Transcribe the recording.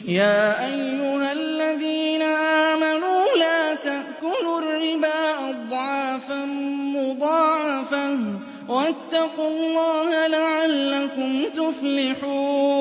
يَا أَيُّهَا الَّذِينَ آمَنُوا لَا تَأْكُلُوا الرِّبَا أَضْعَافًا مُّضَاعَفَةً وَاتَّقُوا اللَّهَ لَعَلَّكُمْ تُفْلِحُونَ